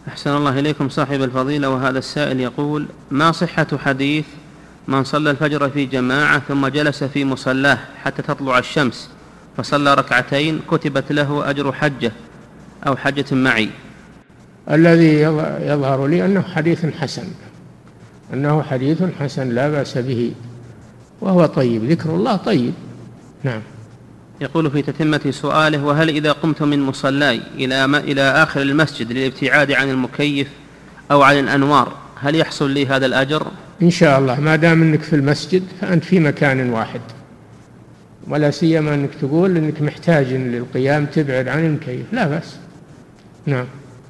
أحسن الله إليكم صاحب الفضيلة. وهذا السائل يقول: ما صحة حديث من صلى الفجر في جماعة ثم جلس في مصلاه حتى تطلع الشمس فصلى ركعتين كتبت له أجر حجة أو حجة معي؟ الذي يظهر لي أنه حديث حسن لا بأس به، وهو طيب، ذكر الله طيب. نعم. يقول في تتمة سؤاله: وهل إذا قمت من مصلاي إلى آخر المسجد للابتعاد عن المكيف أو عن الأنوار هل يحصل لي هذا الأجر؟ إن شاء الله، ما دام أنك في المسجد فأنت في مكان واحد، ولا سيما أنك تقول أنك محتاج للقيام تبعد عن المكيف، لا بأس. نعم.